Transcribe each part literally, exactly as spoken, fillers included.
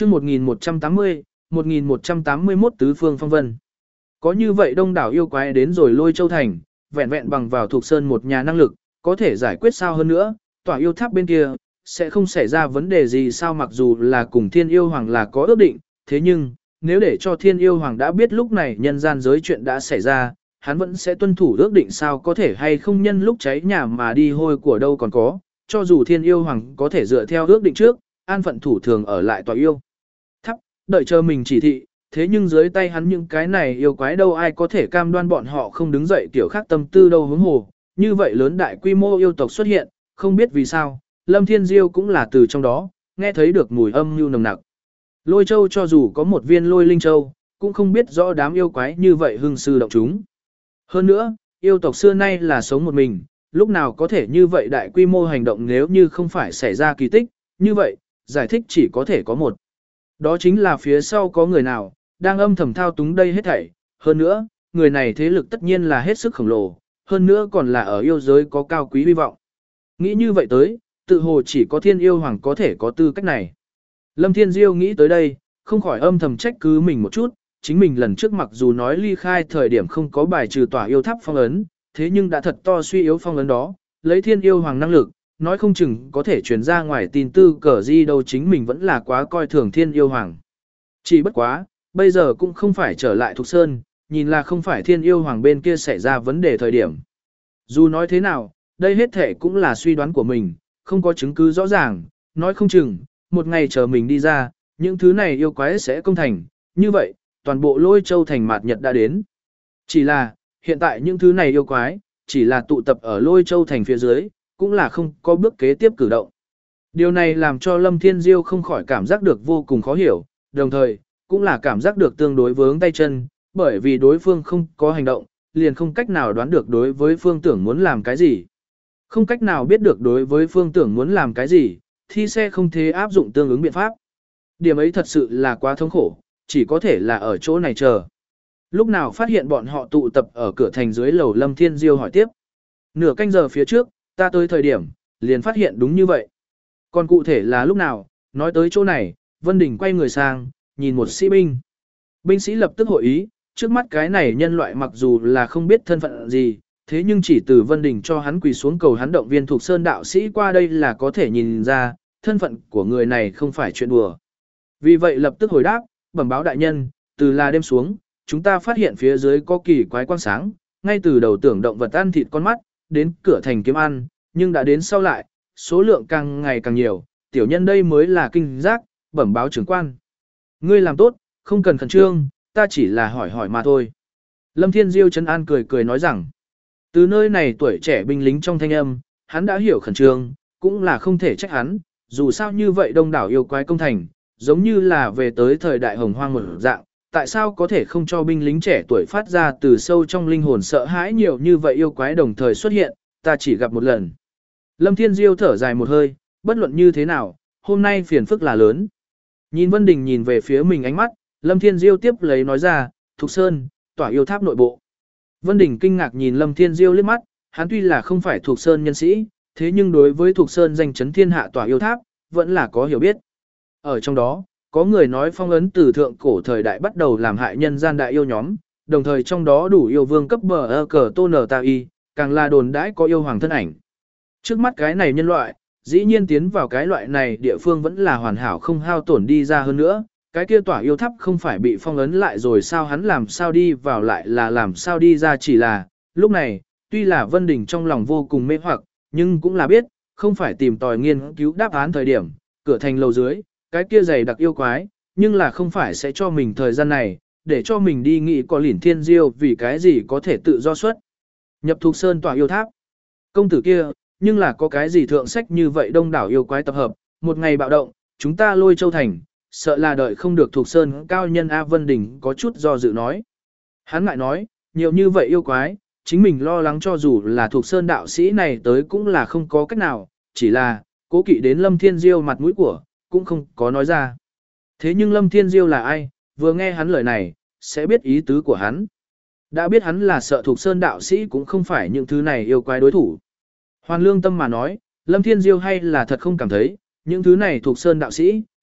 chương một nghìn một trăm tám mươi, một nghìn một trăm tám mươi mốt tứ phương phong vân. Có như vậy đông đảo yêu quái đến rồi Lôi Châu Thành, vẹn vẹn bằng vào thuộc sơn một nhà năng lực, có thể giải quyết sao hơn nữa, tỏa yêu tháp bên kia, sẽ không xảy ra vấn đề gì sao mặc dù là cùng thiên yêu hoàng là có ước định, thế nhưng, nếu để cho thiên yêu hoàng đã biết lúc này nhân gian giới chuyện đã xảy ra, hắn vẫn sẽ tuân thủ ước định sao có thể hay không nhân lúc cháy nhà mà đi hôi của đâu còn có, cho dù thiên yêu hoàng có thể dựa theo ước định trước, an phận thủ thường ở lại tòa yêu tháp, đợi chờ mình chỉ thị, thế nhưng dưới tay hắn những cái này yêu quái đâu ai có thể cam đoan bọn họ không đứng dậy kiểu khác tâm tư đâu hướng hồ, như vậy lớn đại quy mô yêu tộc xuất hiện, không biết vì sao, Lâm Thiên Diêu cũng là từ trong đó, nghe thấy được mùi âm mưu nồng nặc. Lôi Châu cho dù có một viên lôi linh châu, cũng không biết rõ đám yêu quái như vậy hưng sư động chúng. Hơn nữa, yêu tộc xưa nay là sống một mình, lúc nào có thể như vậy đại quy mô hành động nếu như không phải xảy ra kỳ tích, như vậy, giải thích chỉ có thể có một. Đó chính là phía sau có người nào, đang âm thầm thao túng đây hết thảy. Hơn nữa, người này thế lực tất nhiên là hết sức khổng lồ, hơn nữa còn là ở yêu giới có cao quý hy vọng. Nghĩ như vậy tới, tự hồ chỉ có thiên yêu hoàng có thể có tư cách này. Lâm Thiên Diêu nghĩ tới đây, không khỏi âm thầm trách cứ mình một chút, chính mình lần trước mặc dù nói ly khai thời điểm không có bài trừ tỏa yêu tháp phong ấn, thế nhưng đã thật to suy yếu phong ấn đó, lấy thiên yêu hoàng năng lực, nói không chừng có thể truyền ra ngoài tin tư cờ gì đâu chính mình vẫn là quá coi thường thiên yêu hoàng. Chỉ bất quá, bây giờ cũng không phải trở lại Thục Sơn, nhìn là không phải thiên yêu hoàng bên kia xảy ra vấn đề thời điểm. Dù nói thế nào, đây hết thể cũng là suy đoán của mình, không có chứng cứ rõ ràng, nói không chừng, một ngày chờ mình đi ra, những thứ này yêu quái sẽ công thành, như vậy, toàn bộ Lôi Châu thành mạt nhật đã đến. Chỉ là, hiện tại những thứ này yêu quái, chỉ là tụ tập ở Lôi Châu thành phía dưới, cũng là không có bước kế tiếp cử động. Điều này làm cho Lâm Thiên Diêu không khỏi cảm giác được vô cùng khó hiểu, đồng thời, cũng là cảm giác được tương đối vướng tay chân, bởi vì đối phương không có hành động, liền không cách nào đoán được đối với phương tưởng muốn làm cái gì. Không cách nào biết được đối với phương tưởng muốn làm cái gì, thì sẽ không thể áp dụng tương ứng biện pháp. Điểm ấy thật sự là quá thống khổ, chỉ có thể là ở chỗ này chờ. Lúc nào phát hiện bọn họ tụ tập ở cửa thành dưới lầu Lâm Thiên Diêu hỏi tiếp. Nửa canh giờ phía trước, ta tới thời điểm, liền phát hiện đúng như vậy. Còn cụ thể là lúc nào, nói tới chỗ này, Vân Đình quay người sang, nhìn một sĩ binh. Binh sĩ lập tức hội ý, trước mắt cái này nhân loại mặc dù là không biết thân phận gì, thế nhưng chỉ từ Vân Đình cho hắn quỳ xuống cầu hắn động viên thuộc sơn đạo sĩ qua đây là có thể nhìn ra, thân phận của người này không phải chuyện đùa. Vì vậy lập tức hồi đáp, bẩm báo đại nhân, từ là đêm xuống, chúng ta phát hiện phía dưới có kỳ quái quang sáng, ngay từ đầu tưởng động vật ăn thịt con mắt, đến cửa thành kiếm ăn, nhưng đã đến sau lại, số lượng càng ngày càng nhiều, tiểu nhân đây mới là kinh giác, bẩm báo trưởng quan. Ngươi làm tốt, không cần khẩn trương, ta chỉ là hỏi hỏi mà thôi. Lâm Thiên Diêu trấn an cười cười nói rằng, từ nơi này tuổi trẻ binh lính trong thanh âm, hắn đã hiểu khẩn trương, cũng là không thể trách hắn, dù sao như vậy đông đảo yêu quái công thành, giống như là về tới thời đại hồng hoang một dạng, tại sao có thể không cho binh lính trẻ tuổi phát ra từ sâu trong linh hồn sợ hãi nhiều như vậy yêu quái đồng thời xuất hiện, ta chỉ gặp một lần. Lâm Thiên Diêu thở dài một hơi, bất luận như thế nào, hôm nay phiền phức là lớn. Nhìn Vân Đình nhìn về phía mình ánh mắt, Lâm Thiên Diêu tiếp lấy nói ra, Thục Sơn, tỏa yêu tháp nội bộ. Vân Đình kinh ngạc nhìn Lâm Thiên Diêu liếc mắt, hắn tuy là không phải Thục Sơn nhân sĩ, thế nhưng đối với Thục Sơn danh chấn thiên hạ tỏa yêu tháp, vẫn là có hiểu biết. Ở trong đó, có người nói phong ấn từ thượng cổ thời đại bắt đầu làm hại nhân gian đại yêu nhóm, đồng thời trong đó đủ yêu vương cấp bờ ơ cờ tôn nờ ta y, càng là đồn đãi có yêu hoàng thân ảnh. Trước mắt cái này nhân loại, dĩ nhiên tiến vào cái loại này địa phương vẫn là hoàn hảo không hao tổn đi ra hơn nữa, cái kia tỏa yêu tháp không phải bị phong ấn lại rồi sao hắn làm sao đi vào lại là làm sao đi ra chỉ là, lúc này, tuy là Vân Đình trong lòng vô cùng mê hoặc, nhưng cũng là biết, không phải tìm tòi nghiên cứu đáp án thời điểm, cửa thành lầu dưới, cái kia dày đặc yêu quái, nhưng là không phải sẽ cho mình thời gian này, để cho mình đi nghĩ có lỉn thiên diêu vì cái gì có thể tự do xuất. Nhập Thục Sơn tỏa yêu tháp. Công tử kia, nhưng là có cái gì thượng sách như vậy đông đảo yêu quái tập hợp, một ngày bạo động, chúng ta Lôi Châu thành, sợ là đợi không được Thục Sơn cao nhân A Vân Đình có chút do dự nói. Hắn lại nói, nhiều như vậy yêu quái, chính mình lo lắng cho dù là Thục Sơn đạo sĩ này tới cũng là không có cách nào, chỉ là, cố kỵ đến Lâm Thiên Diêu mặt mũi của, cũng không có nói ra. Thế nhưng Lâm Thiên Diêu là ai, vừa nghe hắn lời này, sẽ biết ý tứ của hắn. Đã biết hắn là sợ Thục Sơn đạo sĩ cũng không phải những thứ này yêu quái đối thủ. Hoàn lương tâm mà nói, Lâm Thiên Diêu hay là thật không cảm thấy, những thứ này Thục Sơn đạo sĩ,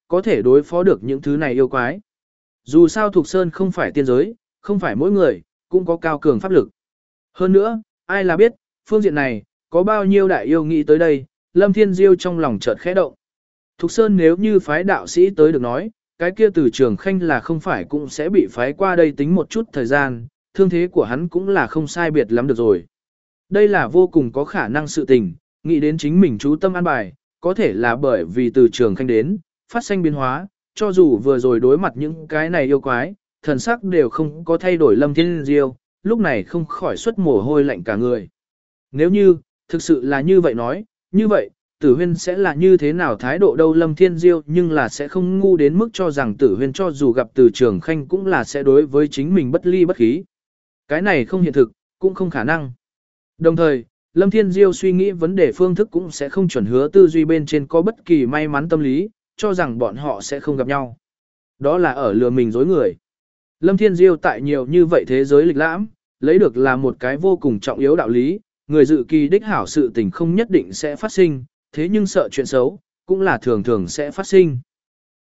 có thể đối phó được những thứ này yêu quái. Dù sao Thục Sơn không phải tiên giới, không phải mỗi người, cũng có cao cường pháp lực. Hơn nữa, ai là biết, phương diện này, có bao nhiêu đại yêu nghĩ tới đây, Lâm Thiên Diêu trong lòng chợt khẽ động. Thục Sơn nếu như phái đạo sĩ tới được nói, cái kia từ trường khanh là không phải cũng sẽ bị phái qua đây tính một chút thời gian, thương thế của hắn cũng là không sai biệt lắm được rồi. Đây là vô cùng có khả năng sự tình, nghĩ đến chính mình chú tâm an bài, có thể là bởi vì từ trường khanh đến, phát sinh biến hóa, cho dù vừa rồi đối mặt những cái này yêu quái, thần sắc đều không có thay đổi. Lâm Thiên Diêu, lúc này không khỏi xuất mồ hôi lạnh cả người. Nếu như, thực sự là như vậy nói, như vậy, Tử Huyên sẽ là như thế nào thái độ đâu? Lâm Thiên Diêu nhưng là sẽ không ngu đến mức cho rằng Tử Huyên cho dù gặp từ trường khanh cũng là sẽ đối với chính mình bất ly bất khí. Cái này không hiện thực, cũng không khả năng. Đồng thời, Lâm Thiên Diêu suy nghĩ vấn đề phương thức cũng sẽ không chuẩn hứa tư duy bên trên có bất kỳ may mắn tâm lý, cho rằng bọn họ sẽ không gặp nhau. Đó là ở lừa mình dối người. Lâm Thiên Diêu tại nhiều như vậy thế giới lịch lãm, lấy được là một cái vô cùng trọng yếu đạo lý, người dự kỳ đích hảo sự tình không nhất định sẽ phát sinh, thế nhưng sợ chuyện xấu, cũng là thường thường sẽ phát sinh.